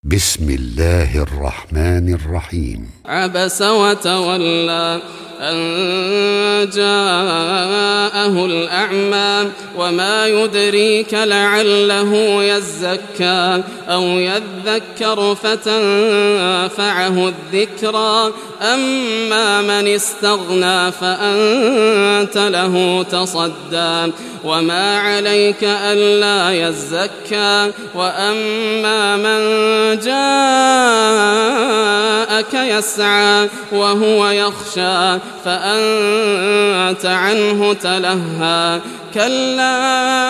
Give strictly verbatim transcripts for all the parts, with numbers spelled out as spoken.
بسم الله الرحمن الرحيم. عبس وتولى أن جاءه الأعمى وما يدريك لعله يزكى أو يذكر فتنفعه الذكرى أما من استغنى فأنت له تصدى وما عليك ألا يزكى وأما من جاءك يسعى وهو يخشى فأنت عنه تلهى كلا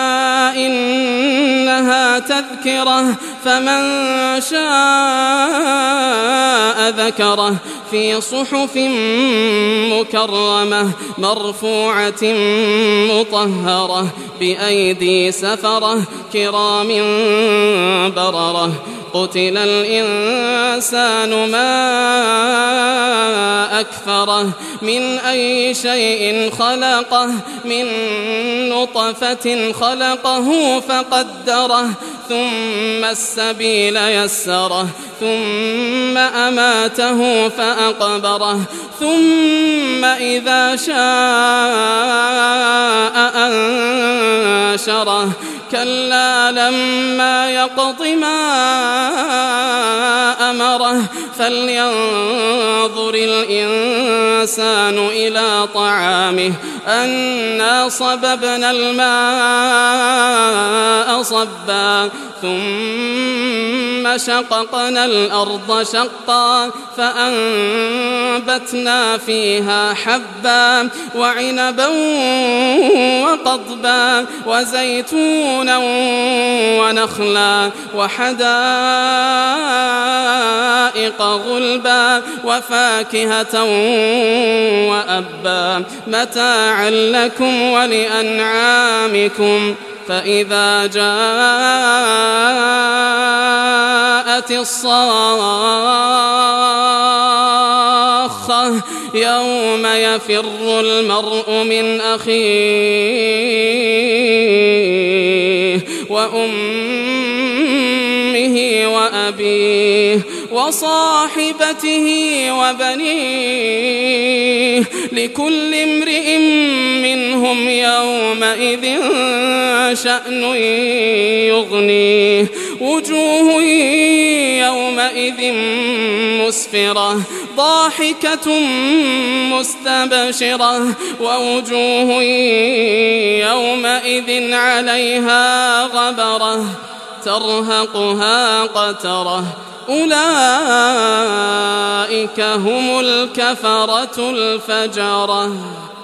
إنها تذكرة فمن شاء ذكره في صحف مكرمة مرفوعة مطهرة بأيدي سفرة كرام بررة قتل الإنسان ما أكفره من أي شيء خلقه من نطفة خلقه فقدره ثم السبيل يسره ثم أماته فأقبره ثم إذا شاء أنشره كلا لما يقض ما أمره فلينظر الإنسان إلى طعامه أنا صببنا الماء صبا ثم شققنا الأرض شقا فأنبتنا فيها حبا وعنبا وقضبا وزيتونا ونخلا وحدائق غلبا وفاكهة وأبا متاعا لكم ولأنعامكم فإذا جاءت الصاخة يوم يفر المرء من أخيه وأمه وأبيه وصاحبته وبنيه لكل امرئ منهم يومئذ شأن يغنيه وجوه يومئذ مسفرة ضاحكة مستبشرة ووجوه يومئذ عليها غبرة ترهقها قترة أولئك هم الكفرة الفجرة.